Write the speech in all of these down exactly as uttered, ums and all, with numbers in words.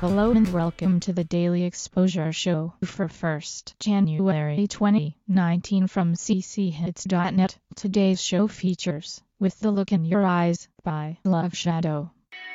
Hello and welcome to the Daily Exposure Show for first January twenty nineteen from c c hits dot net. Today's show features With the Look in Your Eyes by Love Shadow.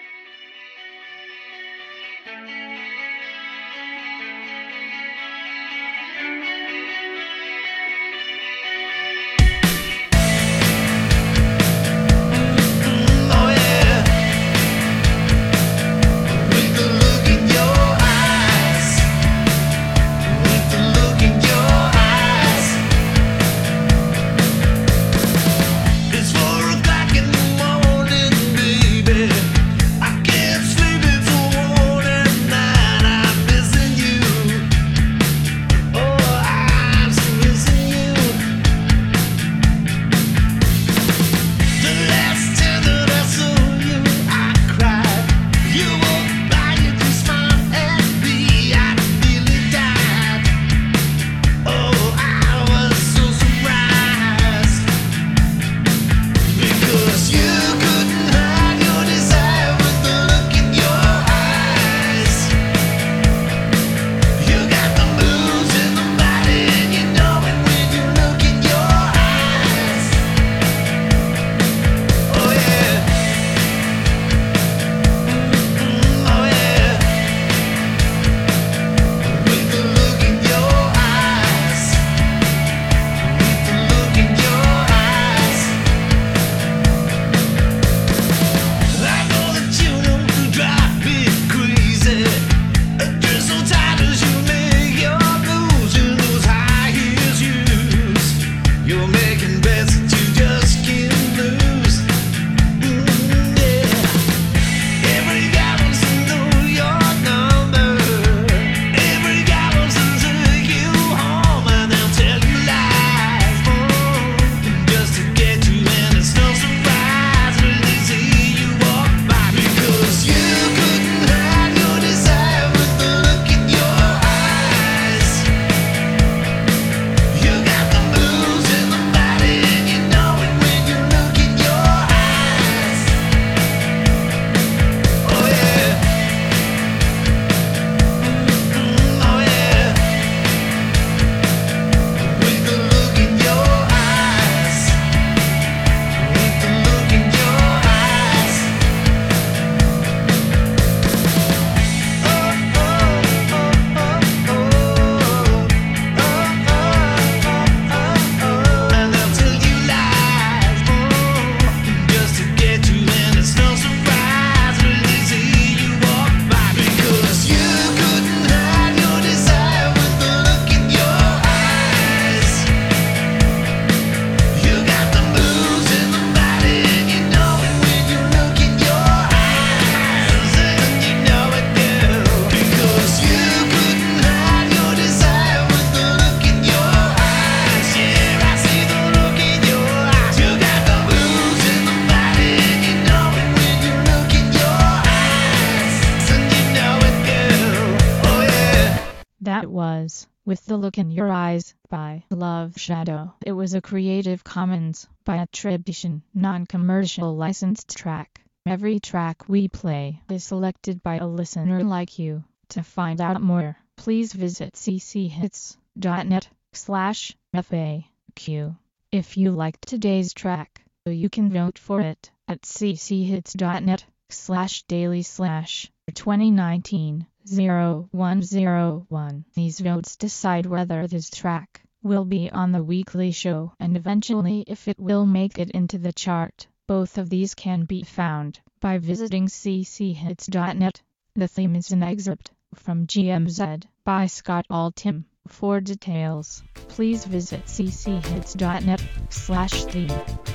That was With the Look in Your Eyes by Love Shadow. It was a Creative Commons by attribution, non-commercial licensed track. Every track we play is selected by a listener like you. To find out more, please visit c c hits dot net slash F A Q. If you liked today's track, you can vote for it at c c hits dot net slash daily slash twenty nineteen zero one zero one. These votes decide whether this track will be on the weekly show and eventually if it will make it into the chart. Both of these can be found by visiting c c hits dot net. The theme is an excerpt from G M Z by Scott Altham. For details, please visit c c hits dot net slash theme.